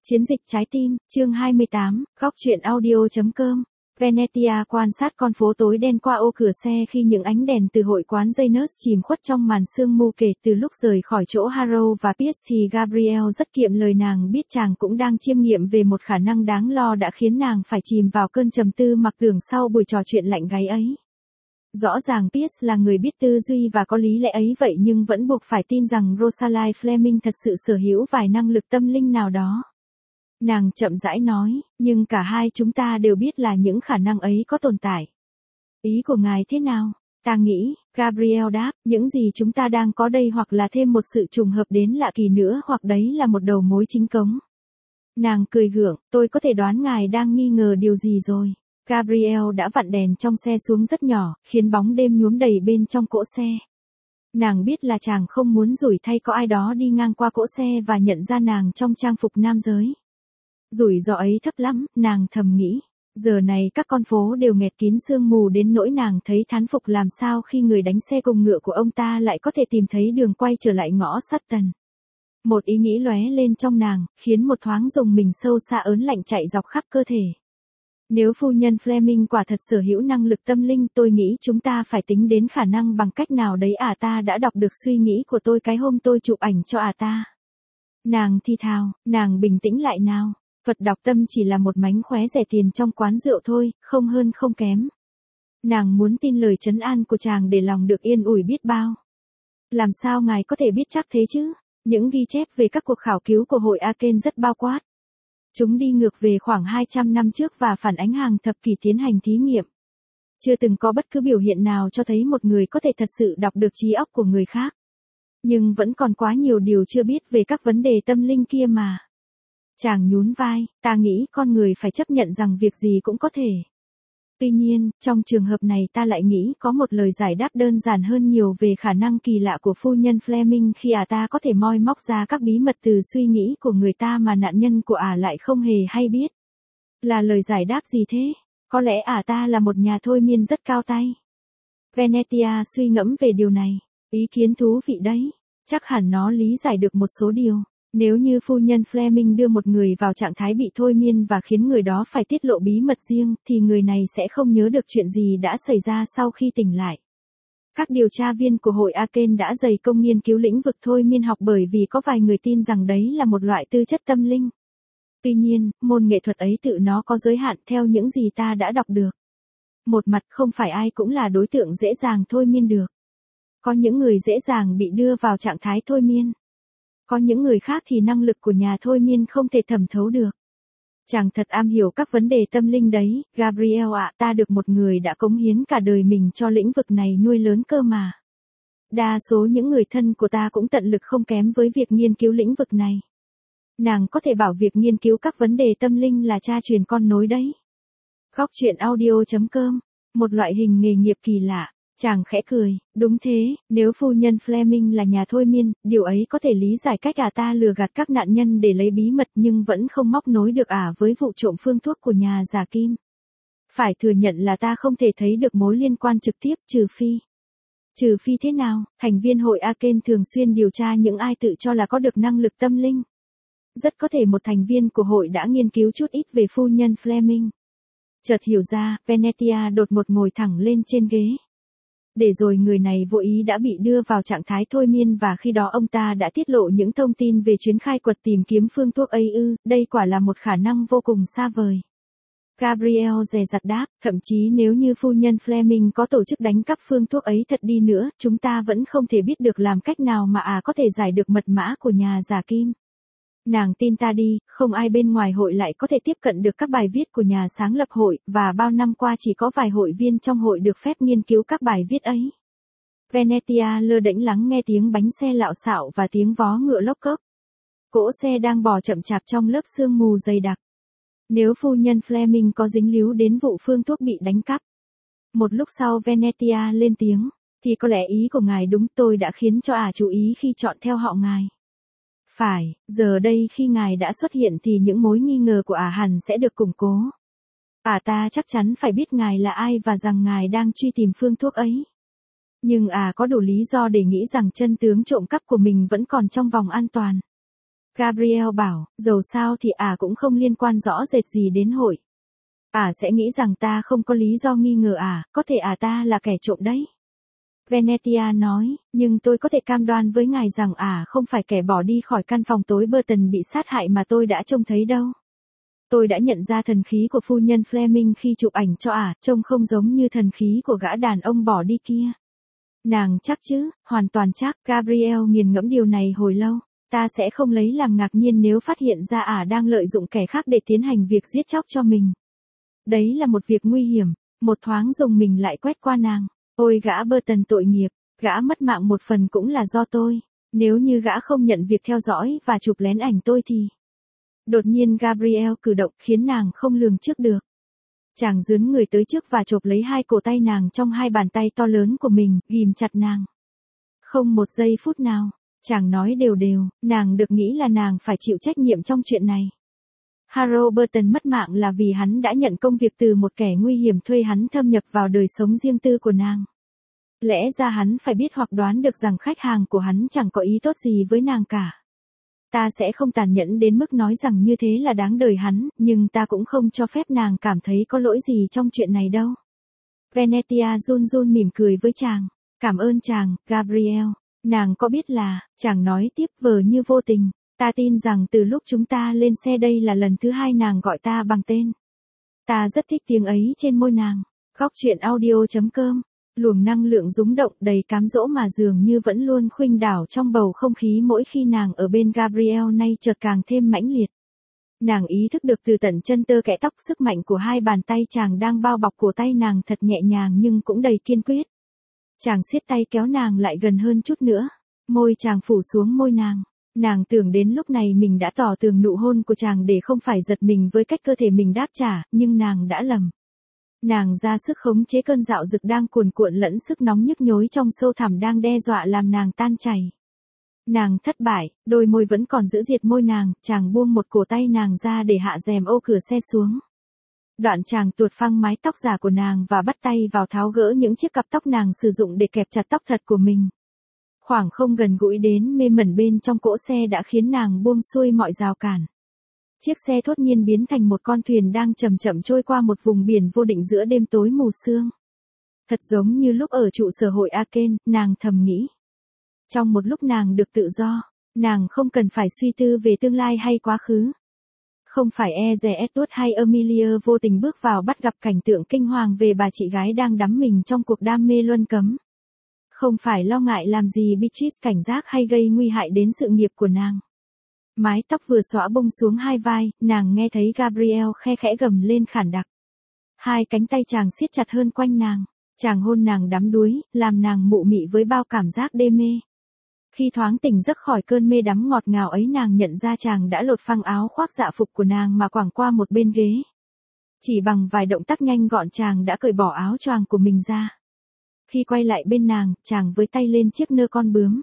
Chiến dịch trái tim, chương 28, góc truyện audio.com. Venetia quan sát con phố tối đen qua ô cửa xe khi những ánh đèn từ hội quán Janus chìm khuất trong màn sương mù. Kể từ lúc rời khỏi chỗ Harrow và Pierce thì Gabrielle rất kiệm lời. Nàng biết chàng cũng đang chiêm nghiệm về một khả năng đáng lo đã khiến nàng phải chìm vào cơn trầm tư mặc tưởng sau buổi trò chuyện lạnh gáy ấy. Rõ ràng Pierce là người biết tư duy và có lý lẽ ấy vậy nhưng vẫn buộc phải tin rằng Rosalind Fleming thật sự sở hữu vài năng lực tâm linh nào đó. Nàng chậm rãi nói, nhưng cả hai chúng ta đều biết là những khả năng ấy có tồn tại. Ý của ngài thế nào? Ta nghĩ, Gabrielle đáp, những gì chúng ta đang có đây hoặc là thêm một sự trùng hợp đến lạ kỳ nữa hoặc đấy là một đầu mối chính cống. Nàng cười gượng, tôi có thể đoán ngài đang nghi ngờ điều gì rồi. Gabrielle đã vặn đèn trong xe xuống rất nhỏ, khiến bóng đêm nhuốm đầy bên trong cỗ xe. Nàng biết là chàng không muốn rủi thay có ai đó đi ngang qua cỗ xe và nhận ra nàng trong trang phục nam giới. Rủi ro ấy thấp lắm, nàng thầm nghĩ. Giờ này các con phố đều nghẹt kín sương mù đến nỗi nàng thấy thán phục làm sao khi người đánh xe cùng ngựa của ông ta lại có thể tìm thấy đường quay trở lại ngõ Sutton. Một ý nghĩ lóe lên trong nàng, khiến một thoáng rùng mình sâu xa ớn lạnh chạy dọc khắp cơ thể. Nếu phu nhân Fleming quả thật sở hữu năng lực tâm linh, tôi nghĩ chúng ta phải tính đến khả năng bằng cách nào đấy. Ta đã đọc được suy nghĩ của tôi cái hôm tôi chụp ảnh cho ta. Nàng thì thào, nàng bình tĩnh lại nào. Vật đọc tâm chỉ là một mánh khóe rẻ tiền trong quán rượu thôi, không hơn không kém. Nàng muốn tin lời trấn an của chàng để lòng được yên ủi biết bao. Làm sao ngài có thể biết chắc thế chứ? Những ghi chép về các cuộc khảo cứu của hội Aken rất bao quát. Chúng đi ngược về khoảng 200 năm trước và phản ánh hàng thập kỷ tiến hành thí nghiệm. Chưa từng có bất cứ biểu hiện nào cho thấy một người có thể thật sự đọc được trí óc của người khác. Nhưng vẫn còn quá nhiều điều chưa biết về các vấn đề tâm linh kia mà. Chàng nhún vai, ta nghĩ con người phải chấp nhận rằng việc gì cũng có thể. Tuy nhiên, trong trường hợp này ta lại nghĩ có một lời giải đáp đơn giản hơn nhiều về khả năng kỳ lạ của phu nhân Fleming khi ta có thể moi móc ra các bí mật từ suy nghĩ của người ta mà nạn nhân của lại không hề hay biết. Là lời giải đáp gì thế? Có lẽ ta là một nhà thôi miên rất cao tay. Venetia suy ngẫm về điều này. Ý kiến thú vị đấy. Chắc hẳn nó lý giải được một số điều. Nếu như phu nhân Fleming đưa một người vào trạng thái bị thôi miên và khiến người đó phải tiết lộ bí mật riêng, thì người này sẽ không nhớ được chuyện gì đã xảy ra sau khi tỉnh lại. Các điều tra viên của hội Aken đã dày công nghiên cứu lĩnh vực thôi miên học bởi vì có vài người tin rằng đấy là một loại tư chất tâm linh. Tuy nhiên, môn nghệ thuật ấy tự nó có giới hạn theo những gì ta đã đọc được. Một mặt không phải ai cũng là đối tượng dễ dàng thôi miên được. Có những người dễ dàng bị đưa vào trạng thái thôi miên. Có những người khác thì năng lực của nhà thôi miên không thể thẩm thấu được. Chàng thật am hiểu các vấn đề tâm linh đấy, Gabrielle ạ, ta được một người đã cống hiến cả đời mình cho lĩnh vực này nuôi lớn cơ mà. Đa số những người thân của ta cũng tận lực không kém với việc nghiên cứu lĩnh vực này. Nàng có thể bảo việc nghiên cứu các vấn đề tâm linh là cha truyền con nối đấy. Góc truyện audio.com, một loại hình nghề nghiệp kỳ lạ. Chàng khẽ cười, đúng thế, nếu phu nhân Fleming là nhà thôi miên, điều ấy có thể lý giải cách ta lừa gạt các nạn nhân để lấy bí mật nhưng vẫn không móc nối được với vụ trộm phương thuốc của nhà giả Kim. Phải thừa nhận là ta không thể thấy được mối liên quan trực tiếp trừ phi thế nào, thành viên hội Aken thường xuyên điều tra những ai tự cho là có được năng lực tâm linh. Rất có thể một thành viên của hội đã nghiên cứu chút ít về phu nhân Fleming. Chợt hiểu ra, Venetia đột ngột ngồi thẳng lên trên ghế. Để rồi người này vô ý đã bị đưa vào trạng thái thôi miên và khi đó ông ta đã tiết lộ những thông tin về chuyến khai quật tìm kiếm phương thuốc ấy đây quả là một khả năng vô cùng xa vời. Gabrielle dè dặt đáp, thậm chí nếu như phu nhân Fleming có tổ chức đánh cắp phương thuốc ấy thật đi nữa, chúng ta vẫn không thể biết được làm cách nào mà có thể giải được mật mã của nhà giả Kim. Nàng tin ta đi, không ai bên ngoài hội lại có thể tiếp cận được các bài viết của nhà sáng lập hội, và bao năm qua chỉ có vài hội viên trong hội được phép nghiên cứu các bài viết ấy. Venetia lơ đễnh lắng nghe tiếng bánh xe lạo xạo và tiếng vó ngựa lốc cốc. Cỗ xe đang bò chậm chạp trong lớp sương mù dày đặc. Nếu phu nhân Fleming có dính líu đến vụ phương thuốc bị đánh cắp. Một lúc sau Venetia lên tiếng, thì có lẽ ý của ngài đúng, tôi đã khiến cho chú ý khi chọn theo họ ngài. Phải, giờ đây khi ngài đã xuất hiện thì những mối nghi ngờ của hẳn sẽ được củng cố. Ta chắc chắn phải biết ngài là ai và rằng ngài đang truy tìm phương thuốc ấy. Nhưng có đủ lý do để nghĩ rằng chân tướng trộm cắp của mình vẫn còn trong vòng an toàn. Gabriel bảo, dầu sao thì cũng không liên quan rõ rệt gì đến hội. Sẽ nghĩ rằng ta không có lý do nghi ngờ có thể ta là kẻ trộm đấy. Venetia nói, nhưng tôi có thể cam đoan với ngài rằng không phải kẻ bỏ đi khỏi căn phòng tối Burton bị sát hại mà tôi đã trông thấy đâu. Tôi đã nhận ra thần khí của phu nhân Fleming khi chụp ảnh cho trông không giống như thần khí của gã đàn ông bỏ đi kia. Nàng chắc chứ, hoàn toàn chắc. Gabriel nghiền ngẫm điều này hồi lâu. Ta sẽ không lấy làm ngạc nhiên nếu phát hiện ra đang lợi dụng kẻ khác để tiến hành việc giết chóc cho mình. Đấy là một việc nguy hiểm. Một thoáng dùng mình lại quét qua nàng. Ôi gã Burton tội nghiệp, gã mất mạng một phần cũng là do tôi. Nếu như gã không nhận việc theo dõi và chụp lén ảnh tôi thì... Đột nhiên Gabriel cử động khiến nàng không lường trước được. Chàng dướn người tới trước và chộp lấy hai cổ tay nàng trong hai bàn tay to lớn của mình, ghìm chặt nàng. Không một giây phút nào, chàng nói đều đều, nàng được nghĩ là nàng phải chịu trách nhiệm trong chuyện này. Harold Burton mất mạng là vì hắn đã nhận công việc từ một kẻ nguy hiểm thuê hắn thâm nhập vào đời sống riêng tư của nàng. Lẽ ra hắn phải biết hoặc đoán được rằng khách hàng của hắn chẳng có ý tốt gì với nàng cả. Ta sẽ không tàn nhẫn đến mức nói rằng như thế là đáng đời hắn, nhưng ta cũng không cho phép nàng cảm thấy có lỗi gì trong chuyện này đâu. Venetia run run mỉm cười với chàng. Cảm ơn chàng, Gabriel. Nàng có biết là, chàng nói tiếp vờ như vô tình. Ta tin rằng từ lúc chúng ta lên xe đây là lần thứ hai nàng gọi ta bằng tên. Ta rất thích tiếng ấy trên môi nàng. Góc truyện audio.com. Luồng năng lượng rúng động đầy cám dỗ mà dường như vẫn luôn khuynh đảo trong bầu không khí mỗi khi nàng ở bên Gabriel nay chợt càng thêm mãnh liệt. Nàng ý thức được từ tận chân tơ kẽ tóc sức mạnh của hai bàn tay chàng đang bao bọc cổ tay nàng thật nhẹ nhàng nhưng cũng đầy kiên quyết. Chàng siết tay kéo nàng lại gần hơn chút nữa. Môi chàng phủ xuống môi nàng. Nàng tưởng đến lúc này mình đã tỏ tường nụ hôn của chàng để không phải giật mình với cách cơ thể mình đáp trả, nhưng nàng đã lầm. Nàng ra sức khống chế cơn dạo dực đang cuồn cuộn lẫn sức nóng nhức nhối trong sâu thẳm đang đe dọa làm nàng tan chảy. Nàng thất bại, đôi môi vẫn còn giữ diệt môi nàng, chàng buông một cổ tay nàng ra để hạ rèm ô cửa xe xuống. Đoạn chàng tuột phăng mái tóc giả của nàng và bắt tay vào tháo gỡ những chiếc cặp tóc nàng sử dụng để kẹp chặt tóc thật của mình. Khoảng không gần gũi đến mê mẩn bên trong cỗ xe đã khiến nàng buông xuôi mọi rào cản. Chiếc xe thốt nhiên biến thành một con thuyền đang chậm chậm trôi qua một vùng biển vô định giữa đêm tối mù sương. Thật giống như lúc ở trụ sở hội Aken, nàng thầm nghĩ. Trong một lúc nàng được tự do, nàng không cần phải suy tư về tương lai hay quá khứ. Không phải Edward hay Amelia vô tình bước vào bắt gặp cảnh tượng kinh hoàng về bà chị gái đang đắm mình trong cuộc đam mê luân cấm. Không phải lo ngại làm gì Beatrice cảnh giác hay gây nguy hại đến sự nghiệp của nàng. Mái tóc vừa xõa bông xuống hai vai, nàng nghe thấy Gabriel khe khẽ gầm lên khản đặc. Hai cánh tay chàng siết chặt hơn quanh nàng. Chàng hôn nàng đắm đuối, làm nàng mụ mị với bao cảm giác đê mê. Khi thoáng tỉnh giấc khỏi cơn mê đắm ngọt ngào ấy nàng nhận ra chàng đã lột phăng áo khoác dạ phục của nàng mà quàng qua một bên ghế. Chỉ bằng vài động tác nhanh gọn chàng đã cởi bỏ áo choàng của mình ra. Khi quay lại bên nàng, chàng với tay lên chiếc nơ con bướm.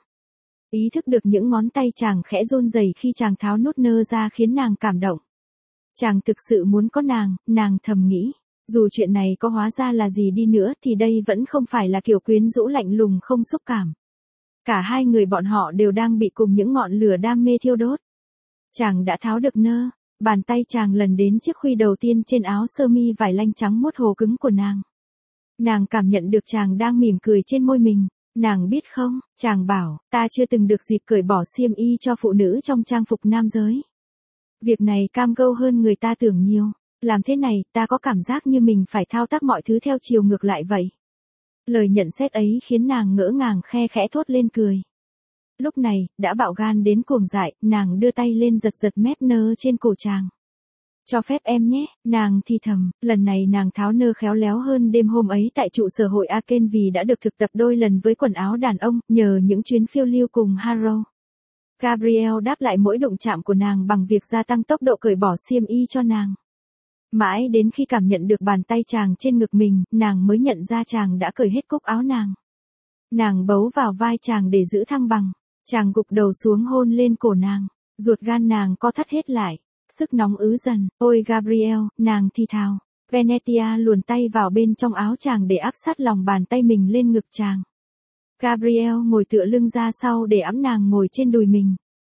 Ý thức được những ngón tay chàng khẽ run rẩy khi chàng tháo nút nơ ra khiến nàng cảm động. Chàng thực sự muốn có nàng thầm nghĩ. Dù chuyện này có hóa ra là gì đi nữa thì đây vẫn không phải là kiểu quyến rũ lạnh lùng không xúc cảm. Cả hai người bọn họ đều đang bị cùng những ngọn lửa đam mê thiêu đốt. Chàng đã tháo được nơ, bàn tay chàng lần đến chiếc khuy đầu tiên trên áo sơ mi vải lanh trắng mốt hồ cứng của nàng. Nàng cảm nhận được chàng đang mỉm cười trên môi mình. Nàng biết không, chàng bảo, ta chưa từng được dịp cởi bỏ xiêm y cho phụ nữ trong trang phục nam giới. Việc này cam go hơn người ta tưởng nhiều. Làm thế này, ta có cảm giác như mình phải thao tác mọi thứ theo chiều ngược lại vậy. Lời nhận xét ấy khiến nàng ngỡ ngàng khe khẽ thốt lên cười. Lúc này, đã bạo gan đến cuồng dại, nàng đưa tay lên giật giật mép nơ trên cổ chàng. Cho phép em nhé, nàng thì thầm, lần này nàng tháo nơ khéo léo hơn đêm hôm ấy tại trụ sở hội Aken vì đã được thực tập đôi lần với quần áo đàn ông, nhờ những chuyến phiêu lưu cùng Harold. Gabriel đáp lại mỗi đụng chạm của nàng bằng việc gia tăng tốc độ cởi bỏ xiêm y cho nàng. Mãi đến khi cảm nhận được bàn tay chàng trên ngực mình, nàng mới nhận ra chàng đã cởi hết cúc áo nàng. Nàng bấu vào vai chàng để giữ thăng bằng. Chàng gục đầu xuống hôn lên cổ nàng. Ruột gan nàng co thắt hết lại. Sức nóng ứ dần. Ôi Gabriel, nàng thì thào. Venetia luồn tay vào bên trong áo chàng để áp sát lòng bàn tay mình lên ngực chàng. Gabriel ngồi tựa lưng ra sau để ẵm nàng ngồi trên đùi mình.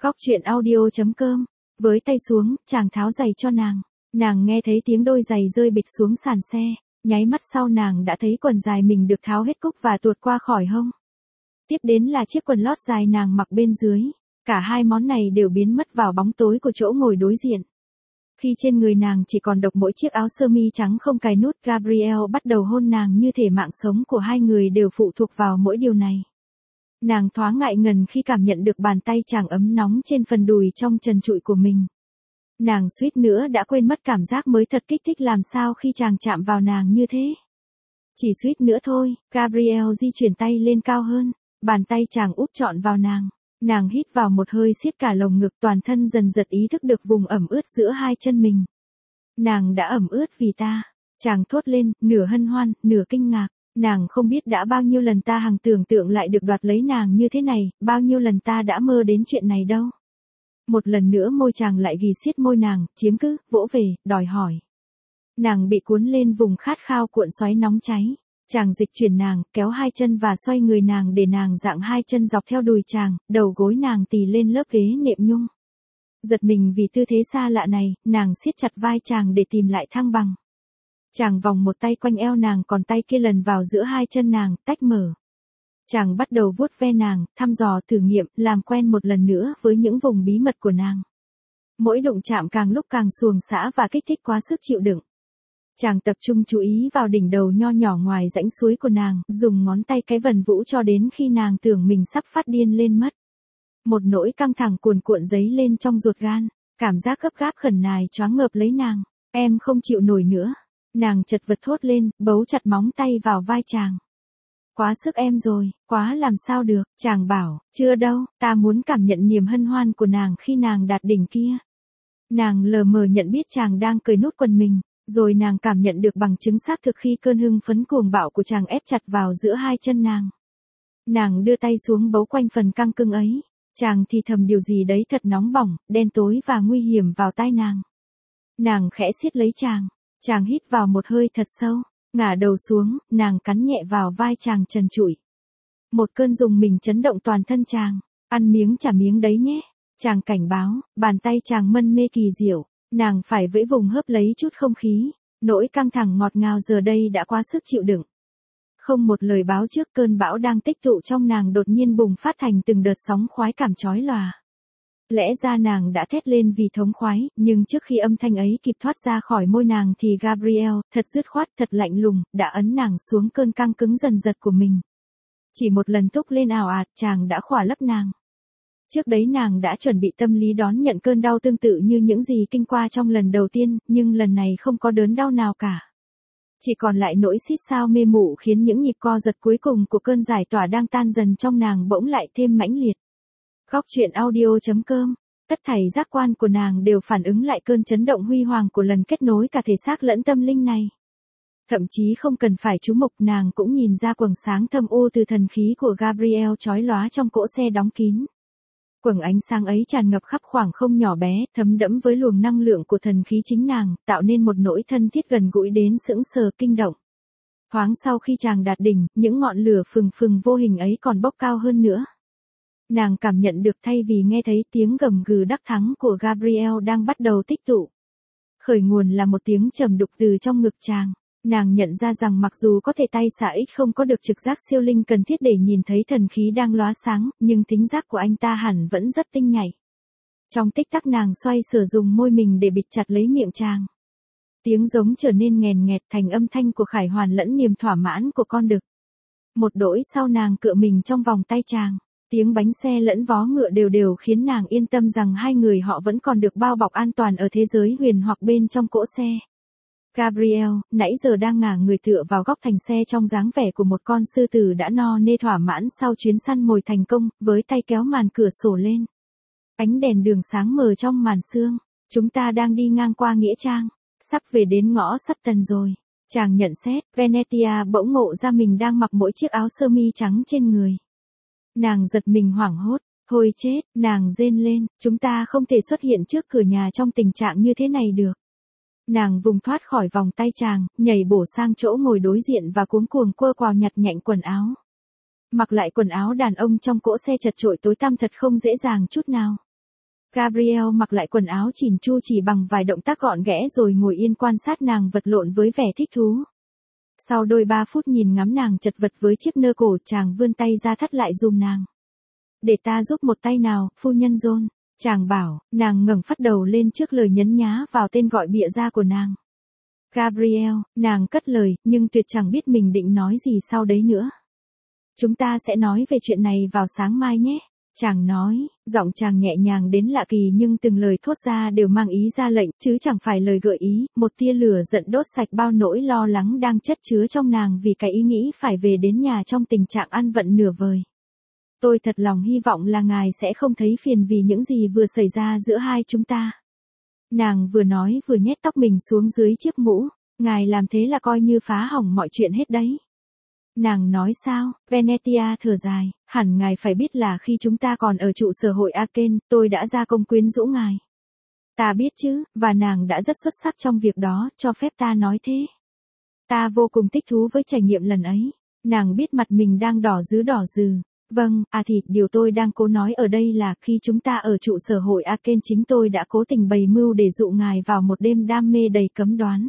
Góc chuyện audio.com. Với tay xuống, chàng tháo giày cho nàng. Nàng nghe thấy tiếng đôi giày rơi bịch xuống sàn xe. Nháy mắt sau nàng đã thấy quần dài mình được tháo hết cúc và tuột qua khỏi hông. Tiếp đến là chiếc quần lót dài nàng mặc bên dưới. Cả hai món này đều biến mất vào bóng tối của chỗ ngồi đối diện. Khi trên người nàng chỉ còn độc mỗi chiếc áo sơ mi trắng không cài nút, Gabriel bắt đầu hôn nàng như thể mạng sống của hai người đều phụ thuộc vào mỗi điều này. Nàng thoáng ngại ngần khi cảm nhận được bàn tay chàng ấm nóng trên phần đùi trong trần trụi của mình. Nàng suýt nữa đã quên mất cảm giác mới thật kích thích làm sao khi chàng chạm vào nàng như thế. Chỉ suýt nữa thôi, Gabriel di chuyển tay lên cao hơn, bàn tay chàng úp trọn vào nàng. Nàng hít vào một hơi siết cả lồng ngực, toàn thân dần dật ý thức được vùng ẩm ướt giữa hai chân mình. Nàng đã ẩm ướt vì ta. Chàng thốt lên, nửa hân hoan, nửa kinh ngạc. Nàng không biết đã bao nhiêu lần ta hằng tưởng tượng lại được đoạt lấy nàng như thế này, bao nhiêu lần ta đã mơ đến chuyện này đâu. Một lần nữa môi chàng lại ghì siết môi nàng, chiếm cứ, vỗ về, đòi hỏi. Nàng bị cuốn lên vùng khát khao cuộn xoáy nóng cháy. Chàng dịch chuyển nàng, kéo hai chân và xoay người nàng để nàng dạng hai chân dọc theo đùi chàng, đầu gối nàng tì lên lớp ghế nệm nhung. Giật mình vì tư thế xa lạ này, nàng siết chặt vai chàng để tìm lại thăng bằng. Chàng vòng một tay quanh eo nàng, còn tay kia lần vào giữa hai chân nàng, tách mở. Chàng bắt đầu vuốt ve nàng, thăm dò, thử nghiệm, làm quen một lần nữa với những vùng bí mật của nàng. Mỗi đụng chạm càng lúc càng xuồng xã và kích thích quá sức chịu đựng. Chàng tập trung chú ý vào đỉnh đầu nho nhỏ ngoài rãnh suối của nàng, dùng ngón tay cái vần vũ cho đến khi nàng tưởng mình sắp phát điên lên mất. Một nỗi căng thẳng cuồn cuộn dấy lên trong ruột gan, cảm giác gấp gáp khẩn nài choáng ngợp lấy nàng. Em không chịu nổi nữa. Nàng chật vật thốt lên, bấu chặt móng tay vào vai chàng. Quá sức em rồi, quá làm sao được, chàng bảo, chưa đâu, ta muốn cảm nhận niềm hân hoan của nàng khi nàng đạt đỉnh kia. Nàng lờ mờ nhận biết chàng đang cởi nút quần mình, rồi nàng cảm nhận được bằng chứng xác thực khi cơn hưng phấn cuồng bạo của chàng ép chặt vào giữa hai chân nàng. Nàng đưa tay xuống bấu quanh phần căng cứng ấy, chàng thì thầm điều gì đấy thật nóng bỏng, đen tối và nguy hiểm vào tai nàng. Nàng khẽ siết lấy chàng hít vào một hơi thật sâu, ngả đầu xuống, nàng cắn nhẹ vào vai chàng trần trụi. Một cơn rùng mình chấn động toàn thân chàng, ăn miếng trả miếng đấy nhé. Chàng cảnh báo, bàn tay chàng mân mê kỳ diệu, nàng phải vẫy vùng hớp lấy chút không khí, nỗi căng thẳng ngọt ngào giờ đây đã quá sức chịu đựng. Không một lời báo trước, cơn bão đang tích tụ trong nàng đột nhiên bùng phát thành từng đợt sóng khoái cảm chói lòa. Lẽ ra nàng đã thét lên vì thống khoái, nhưng trước khi âm thanh ấy kịp thoát ra khỏi môi nàng thì Gabriel, thật dứt khoát, thật lạnh lùng, đã ấn nàng xuống cơn căng cứng dần dật của mình. Chỉ một lần thúc lên ào ạt, chàng đã khỏa lấp nàng. Trước đấy nàng đã chuẩn bị tâm lý đón nhận cơn đau tương tự như những gì kinh qua trong lần đầu tiên, nhưng lần này không có đớn đau nào cả. Chỉ còn lại nỗi xít xao mê mụ khiến những nhịp co giật cuối cùng của cơn giải tỏa đang tan dần trong nàng bỗng lại thêm mãnh liệt. Góc chuyện audio.com. Tất thảy giác quan của nàng đều phản ứng lại cơn chấn động huy hoàng của lần kết nối cả thể xác lẫn tâm linh này. Thậm chí không cần phải chú mục, nàng cũng nhìn ra quầng sáng thâm u từ thần khí của Gabriel chói lóa trong cỗ xe đóng kín. Quầng ánh sáng ấy tràn ngập khắp khoảng không nhỏ bé, thấm đẫm với luồng năng lượng của thần khí chính nàng, tạo nên một nỗi thân thiết gần gũi đến sững sờ kinh động. Thoáng sau khi chàng đạt đỉnh, những ngọn lửa phừng phừng vô hình ấy còn bốc cao hơn nữa. Nàng cảm nhận được thay vì nghe thấy tiếng gầm gừ đắc thắng của Gabriel đang bắt đầu tích tụ. Khởi nguồn là một tiếng trầm đục từ trong ngực chàng. Nàng nhận ra rằng mặc dù có thể tay xạ ích không có được trực giác siêu linh cần thiết để nhìn thấy thần khí đang lóa sáng, nhưng thính giác của anh ta hẳn vẫn rất tinh nhạy. Trong tích tắc nàng xoay sở dùng môi mình để bịt chặt lấy miệng chàng. Tiếng giống trở nên nghèn nghẹt thành âm thanh của khải hoàn lẫn niềm thỏa mãn của con đực. Một đỗi sau nàng cựa mình trong vòng tay chàng. Tiếng bánh xe lẫn vó ngựa đều đều khiến nàng yên tâm rằng hai người họ vẫn còn được bao bọc an toàn ở thế giới huyền hoặc bên trong cỗ xe. Gabriel, nãy giờ đang ngả người tựa vào góc thành xe trong dáng vẻ của một con sư tử đã no nê thỏa mãn sau chuyến săn mồi thành công, với tay kéo màn cửa sổ lên. Ánh đèn đường sáng mờ trong màn sương. Chúng ta đang đi ngang qua nghĩa trang, sắp về đến ngõ Sutton rồi. Chàng nhận xét, Venetia bỗng ngộ ra mình đang mặc mỗi chiếc áo sơ mi trắng trên người. Nàng giật mình hoảng hốt, thôi chết, nàng rên lên, chúng ta không thể xuất hiện trước cửa nhà trong tình trạng như thế này được. Nàng vùng thoát khỏi vòng tay chàng, nhảy bổ sang chỗ ngồi đối diện và cuống cuồng quơ quào nhặt nhạnh quần áo. Mặc lại quần áo đàn ông trong cỗ xe chật chội tối tăm thật không dễ dàng chút nào. Gabriel mặc lại quần áo chỉn chu chỉ bằng vài động tác gọn ghẽ rồi ngồi yên quan sát nàng vật lộn với vẻ thích thú. Sau đôi 3 phút nhìn ngắm nàng chật vật với chiếc nơ cổ, chàng vươn tay ra thắt lại giùm nàng. Để ta giúp một tay nào, phu nhân John, chàng bảo. Nàng ngẩng phát đầu lên trước lời nhấn nhá vào tên gọi bịa ra của nàng. Gabriel, nàng cất lời, nhưng tuyệt chẳng biết mình định nói gì sau đấy nữa. Chúng ta sẽ nói về chuyện này vào sáng mai nhé. Chàng nói, giọng chàng nhẹ nhàng đến lạ kỳ nhưng từng lời thốt ra đều mang ý ra lệnh, chứ chẳng phải lời gợi ý. Một tia lửa giận đốt sạch bao nỗi lo lắng đang chất chứa trong nàng vì cái ý nghĩ phải về đến nhà trong tình trạng ăn vận nửa vời. Tôi thật lòng hy vọng là ngài sẽ không thấy phiền vì những gì vừa xảy ra giữa hai chúng ta. Nàng vừa nói vừa nhét tóc mình xuống dưới chiếc mũ. Ngài làm thế là coi như phá hỏng mọi chuyện hết đấy. Nàng nói sao? Venetia thở dài, hẳn ngài phải biết là khi chúng ta còn ở trụ sở hội Aken, tôi đã ra công quyến rũ ngài. Ta biết chứ, và nàng đã rất xuất sắc trong việc đó, cho phép ta nói thế. Ta vô cùng thích thú với trải nghiệm lần ấy. Nàng biết mặt mình đang đỏ rừ. Vâng, thì điều tôi đang cố nói ở đây là khi chúng ta ở trụ sở hội Aken chính tôi đã cố tình bày mưu để dụ ngài vào một đêm đam mê đầy cấm đoán.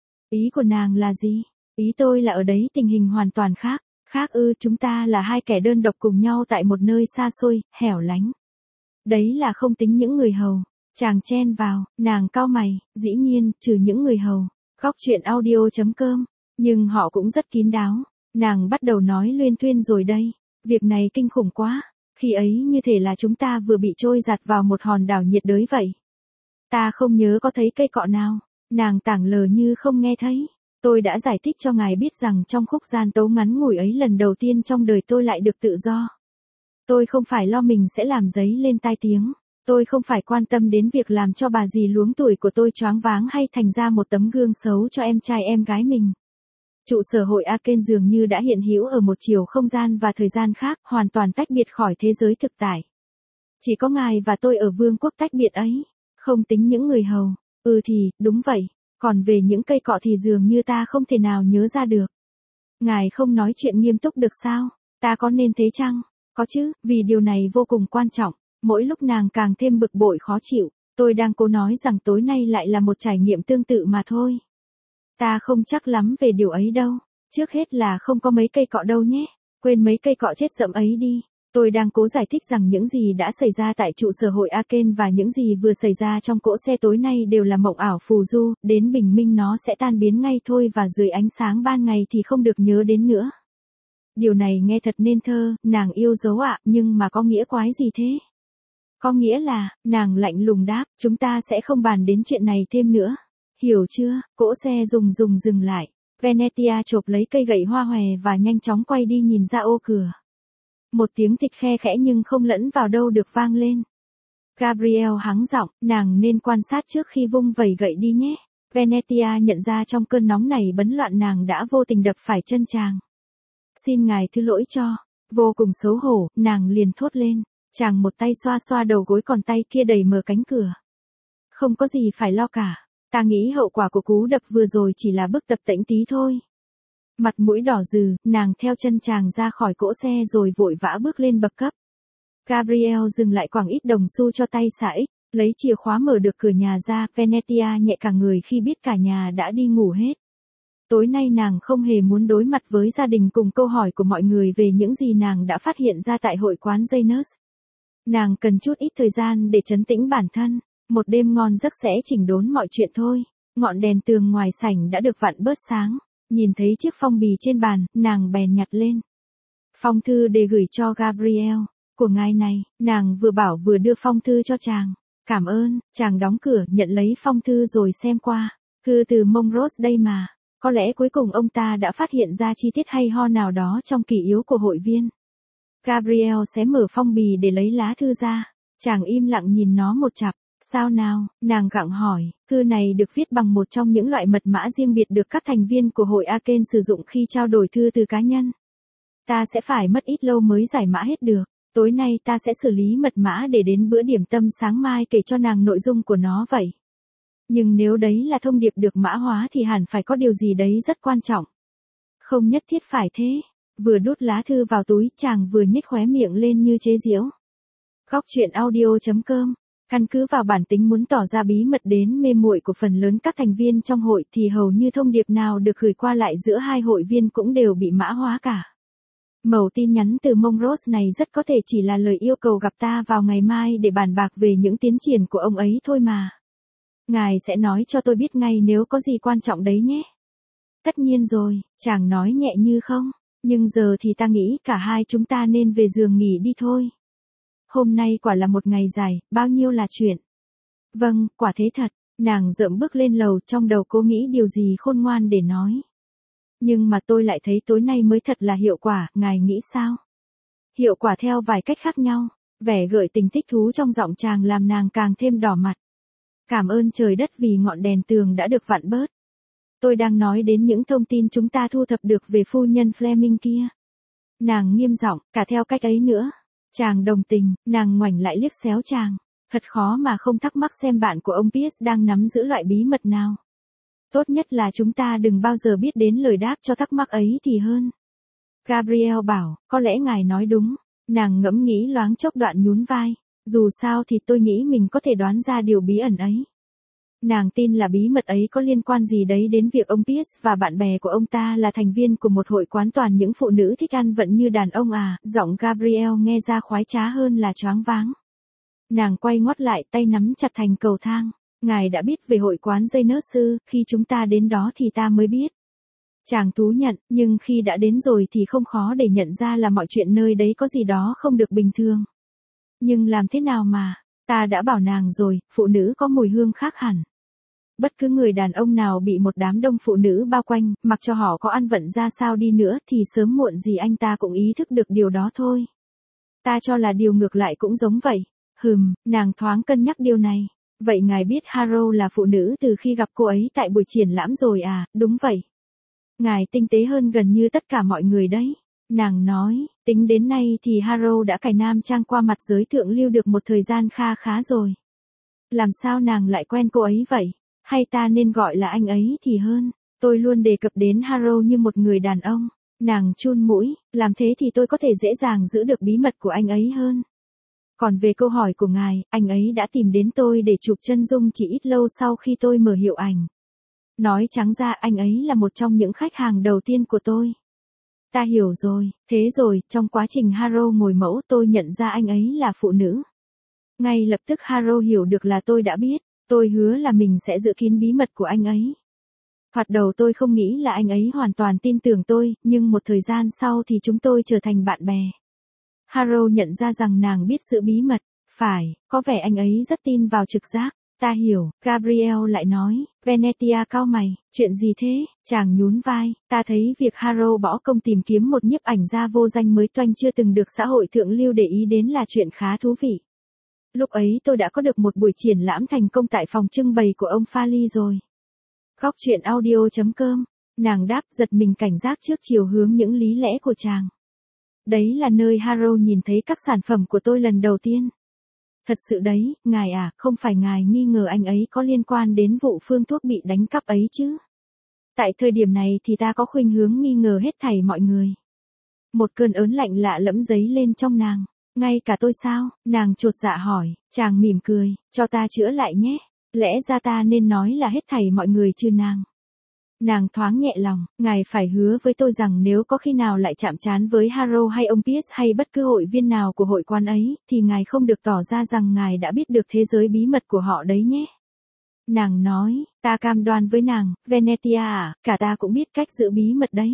Ý của nàng là gì? Ý tôi là ở đấy tình hình hoàn toàn khác. Khác ư? Chúng ta là hai kẻ đơn độc cùng nhau tại một nơi xa xôi, hẻo lánh. Đấy là không tính những người hầu. Chàng chen vào, nàng cau mày, dĩ nhiên, trừ những người hầu. Góc truyện audio.com. Nhưng họ cũng rất kín đáo. Nàng bắt đầu nói luyên thuyên rồi đây. Việc này kinh khủng quá. Khi ấy như thể là chúng ta vừa bị trôi giạt vào một hòn đảo nhiệt đới vậy. Ta không nhớ có thấy cây cọ nào. Nàng tảng lờ như không nghe thấy. Tôi đã giải thích cho ngài biết rằng trong khúc gian tấu ngắn ngủi ấy lần đầu tiên trong đời tôi lại được tự do. Tôi không phải lo mình sẽ làm dấy lên tai tiếng. Tôi không phải quan tâm đến việc làm cho bà dì luống tuổi của tôi choáng váng hay thành ra một tấm gương xấu cho em trai em gái mình. Trụ sở hội Aken dường như đã hiện hữu ở một chiều không gian và thời gian khác, hoàn toàn tách biệt khỏi thế giới thực tại. Chỉ có ngài và tôi ở vương quốc tách biệt ấy, không tính những người hầu. Thì, đúng vậy. Còn về những cây cọ thì dường như ta không thể nào nhớ ra được. Ngài không nói chuyện nghiêm túc được sao? Ta có nên thế chăng? Có chứ, vì điều này vô cùng quan trọng. Mỗi lúc nàng càng thêm bực bội khó chịu. Tôi đang cố nói rằng tối nay lại là một trải nghiệm tương tự mà thôi. Ta không chắc lắm về điều ấy đâu. Trước hết là không có mấy cây cọ đâu nhé. Quên mấy cây cọ chết dẫm ấy đi. Tôi đang cố giải thích rằng những gì đã xảy ra tại trụ sở hội Aken và những gì vừa xảy ra trong cỗ xe tối nay đều là mộng ảo phù du, đến bình minh nó sẽ tan biến ngay thôi và dưới ánh sáng ban ngày thì không được nhớ đến nữa. Điều này nghe thật nên thơ, nàng yêu dấu ạ, nhưng mà có nghĩa quái gì thế? Có nghĩa là, nàng lạnh lùng đáp, chúng ta sẽ không bàn đến chuyện này thêm nữa. Hiểu chưa? Cỗ xe dừng lại. Venetia chộp lấy cây gậy hoa hòe và nhanh chóng quay đi nhìn ra ô cửa. Một tiếng thịch khe khẽ nhưng không lẫn vào đâu được vang lên. Gabriel hắng giọng, nàng nên quan sát trước khi vung vẩy gậy đi nhé. Venetia nhận ra trong cơn nóng này bấn loạn nàng đã vô tình đập phải chân chàng. Xin ngài thứ lỗi cho. Vô cùng xấu hổ, nàng liền thốt lên. Chàng một tay xoa xoa đầu gối còn tay kia đẩy mở cánh cửa. Không có gì phải lo cả. Ta nghĩ hậu quả của cú đập vừa rồi chỉ là bước tập tễnh tí thôi. Mặt mũi đỏ rừ, nàng theo chân chàng ra khỏi cỗ xe rồi vội vã bước lên bậc cấp. Gabriel dừng lại quẳng ít đồng xu cho tay xả ích, lấy chìa khóa mở được cửa nhà ra. Venetia nhẹ cả người khi biết cả nhà đã đi ngủ hết. Tối nay nàng không hề muốn đối mặt với gia đình cùng câu hỏi của mọi người về những gì nàng đã phát hiện ra tại hội quán Janus. Nàng cần chút ít thời gian để trấn tĩnh bản thân. Một đêm ngon giấc sẽ chỉnh đốn mọi chuyện thôi. Ngọn đèn tường ngoài sảnh đã được vặn bớt sáng. Nhìn thấy chiếc phong bì trên bàn, nàng bèn nhặt lên. Phong thư để gửi cho Gabriel. Của ngài này, nàng vừa bảo vừa đưa phong thư cho chàng. Cảm ơn, chàng đóng cửa, nhận lấy phong thư rồi xem qua. Thư từ Monrose đây mà. Có lẽ cuối cùng ông ta đã phát hiện ra chi tiết hay ho nào đó trong kỷ yếu của hội viên. Gabriel xé mở phong bì để lấy lá thư ra. Chàng im lặng nhìn nó một chặp. Sao nào, nàng gặng hỏi, thư này được viết bằng một trong những loại mật mã riêng biệt được các thành viên của hội Aken sử dụng khi trao đổi thư từ cá nhân. Ta sẽ phải mất ít lâu mới giải mã hết được. Tối nay ta sẽ xử lý mật mã để đến bữa điểm tâm sáng mai kể cho nàng nội dung của nó vậy. Nhưng nếu đấy là thông điệp được mã hóa thì hẳn phải có điều gì đấy rất quan trọng. Không nhất thiết phải thế. Vừa đút lá thư vào túi, chàng vừa nhếch khóe miệng lên như chế giễu. Góc truyện audio.com Căn cứ vào bản tính muốn tỏ ra bí mật đến mê muội của phần lớn các thành viên trong hội thì hầu như thông điệp nào được gửi qua lại giữa hai hội viên cũng đều bị mã hóa cả. Mẩu tin nhắn từ Monrose này rất có thể chỉ là lời yêu cầu gặp ta vào ngày mai để bàn bạc về những tiến triển của ông ấy thôi mà. Ngài sẽ nói cho tôi biết ngay nếu có gì quan trọng đấy nhé. Tất nhiên rồi, chàng nói nhẹ như không. Nhưng giờ thì ta nghĩ cả hai chúng ta nên về giường nghỉ đi thôi. Hôm nay quả là một ngày dài, bao nhiêu là chuyện. Vâng, quả thế thật, nàng dợm bước lên lầu trong đầu cô nghĩ điều gì khôn ngoan để nói. Nhưng mà tôi lại thấy tối nay mới thật là hiệu quả, ngài nghĩ sao? Hiệu quả theo vài cách khác nhau, vẻ gợi tình thích thú trong giọng chàng làm nàng càng thêm đỏ mặt. Cảm ơn trời đất vì ngọn đèn tường đã được vặn bớt. Tôi đang nói đến những thông tin chúng ta thu thập được về phu nhân Fleming kia. Nàng nghiêm giọng, cả theo cách ấy nữa. Chàng đồng tình, nàng ngoảnh lại liếc xéo chàng. Thật khó mà không thắc mắc xem bạn của ông Pierce đang nắm giữ loại bí mật nào. Tốt nhất là chúng ta đừng bao giờ biết đến lời đáp cho thắc mắc ấy thì hơn. Gabriel bảo, có lẽ ngài nói đúng. Nàng ngẫm nghĩ loáng chốc đoạn nhún vai. Dù sao thì tôi nghĩ mình có thể đoán ra điều bí ẩn ấy. Nàng tin là bí mật ấy có liên quan gì đấy đến việc ông Pierce và bạn bè của ông ta là thành viên của một hội quán toàn những phụ nữ thích ăn vận như đàn ông à, giọng Gabriel nghe ra khoái trá hơn là choáng váng. Nàng quay ngoắt lại tay nắm chặt thành cầu thang. Ngài đã biết về hội quán Janus ư, khi chúng ta đến đó thì ta mới biết. Chàng thú nhận, nhưng khi đã đến rồi thì không khó để nhận ra là mọi chuyện nơi đấy có gì đó không được bình thường. Nhưng làm thế nào mà, ta đã bảo nàng rồi, phụ nữ có mùi hương khác hẳn. Bất cứ người đàn ông nào bị một đám đông phụ nữ bao quanh, mặc cho họ có ăn vận ra sao đi nữa thì sớm muộn gì anh ta cũng ý thức được điều đó thôi. Ta cho là điều ngược lại cũng giống vậy. Nàng thoáng cân nhắc điều này. Vậy ngài biết Harrow là phụ nữ từ khi gặp cô ấy tại buổi triển lãm rồi à, đúng vậy. Ngài tinh tế hơn gần như tất cả mọi người đấy. Nàng nói, tính đến nay thì Harrow đã cài nam trang qua mặt giới thượng lưu được một thời gian kha khá rồi. Làm sao nàng lại quen cô ấy vậy? Hay ta nên gọi là anh ấy thì hơn. Tôi luôn đề cập đến Harrow như một người đàn ông. Nàng chun mũi, làm thế thì tôi có thể dễ dàng giữ được bí mật của anh ấy hơn. Còn về câu hỏi của ngài, anh ấy đã tìm đến tôi để chụp chân dung chỉ ít lâu sau khi tôi mở hiệu ảnh. Nói trắng ra anh ấy là một trong những khách hàng đầu tiên của tôi. Ta hiểu rồi, thế rồi, trong quá trình Harrow ngồi mẫu tôi nhận ra anh ấy là phụ nữ. Ngay lập tức Harrow hiểu được là tôi đã biết, tôi hứa là mình sẽ giữ kín bí mật của anh ấy. Thoạt đầu tôi không nghĩ là anh ấy hoàn toàn tin tưởng tôi, nhưng một thời gian sau thì chúng tôi trở thành bạn bè. Harrow nhận ra rằng nàng biết giữ bí mật, phải, có vẻ anh ấy rất tin vào trực giác. Ta hiểu, Gabriel lại nói, Venetia cau mày, chuyện gì thế, chàng nhún vai, ta thấy việc Harrow bỏ công tìm kiếm một nhiếp ảnh gia vô danh mới toanh chưa từng được xã hội thượng lưu để ý đến là chuyện khá thú vị. Lúc ấy tôi đã có được một buổi triển lãm thành công tại phòng trưng bày của ông Farley rồi. Góc chuyện audio.com, nàng đáp giật mình cảnh giác trước chiều hướng những lý lẽ của chàng. Đấy là nơi Harrow nhìn thấy các sản phẩm của tôi lần đầu tiên. Thật sự đấy, ngài à, không phải ngài nghi ngờ anh ấy có liên quan đến vụ phương thuốc bị đánh cắp ấy chứ? Tại thời điểm này thì ta có khuynh hướng nghi ngờ hết thảy mọi người. Một cơn ớn lạnh lạ lẫm dấy lên trong nàng. Ngay cả tôi sao? Nàng chột dạ hỏi, chàng mỉm cười, cho ta chữa lại nhé. Lẽ ra ta nên nói là hết thảy mọi người chứ nàng. Nàng thoáng nhẹ lòng, ngài phải hứa với tôi rằng nếu có khi nào lại chạm trán với Harrow hay ông Pierce hay bất cứ hội viên nào của hội quán ấy, thì ngài không được tỏ ra rằng ngài đã biết được thế giới bí mật của họ đấy nhé. Nàng nói, ta cam đoan với nàng, Venetia à, cả ta cũng biết cách giữ bí mật đấy.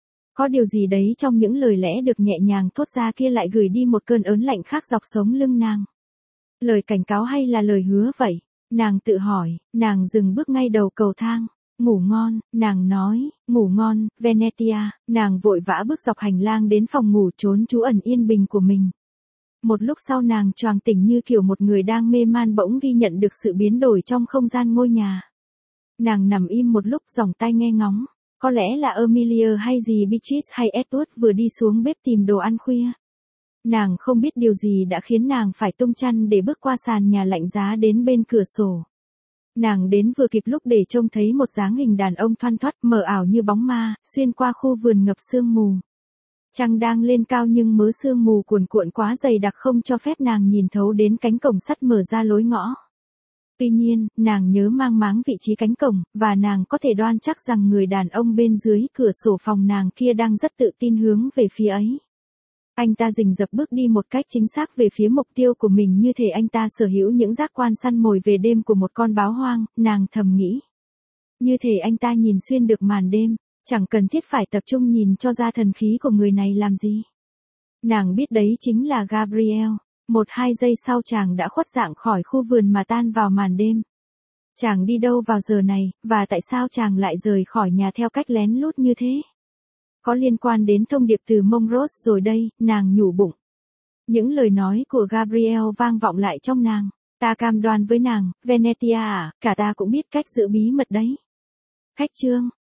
Có điều gì đấy trong những lời lẽ được nhẹ nhàng thốt ra kia lại gửi đi một cơn ớn lạnh khác dọc sống lưng nàng. Lời cảnh cáo hay là lời hứa vậy? Nàng tự hỏi, nàng dừng bước ngay đầu cầu thang. Ngủ ngon, nàng nói, ngủ ngon, Venetia, nàng vội vã bước dọc hành lang đến phòng ngủ trốn trú ẩn yên bình của mình. Một lúc sau nàng choàng tỉnh như kiểu một người đang mê man bỗng ghi nhận được sự biến đổi trong không gian ngôi nhà. Nàng nằm im một lúc giòng tai nghe ngóng, có lẽ là Amelia hay gì Beatrice hay Edward vừa đi xuống bếp tìm đồ ăn khuya. Nàng không biết điều gì đã khiến nàng phải tung chăn để bước qua sàn nhà lạnh giá đến bên cửa sổ. Nàng đến vừa kịp lúc để trông thấy một dáng hình đàn ông thoăn thoắt mờ ảo như bóng ma, xuyên qua khu vườn ngập sương mù. Trăng đang lên cao nhưng mớ sương mù cuồn cuộn quá dày đặc không cho phép nàng nhìn thấu đến cánh cổng sắt mở ra lối ngõ. Tuy nhiên, nàng nhớ mang máng vị trí cánh cổng, và nàng có thể đoan chắc rằng người đàn ông bên dưới cửa sổ phòng nàng kia đang rất tự tin hướng về phía ấy. Anh ta rình rập bước đi một cách chính xác về phía mục tiêu của mình, như thể anh ta sở hữu những giác quan săn mồi về đêm của một con báo hoang, nàng thầm nghĩ. Như thể anh ta nhìn xuyên được màn đêm, chẳng cần thiết phải tập trung nhìn cho ra thần khí của người này làm gì. Nàng biết đấy chính là Gabriel. 1-2 giây sau chàng đã khuất dạng khỏi khu vườn mà tan vào màn đêm. Chàng đi đâu vào giờ này, và tại sao chàng lại rời khỏi nhà theo cách lén lút như thế? Có liên quan đến thông điệp từ Monrose rồi đây, nàng nhủ bụng. Những lời nói của Gabriel vang vọng lại trong nàng. Ta cam đoan với nàng, Venetia à, cả ta cũng biết cách giữ bí mật đấy. Khách chương.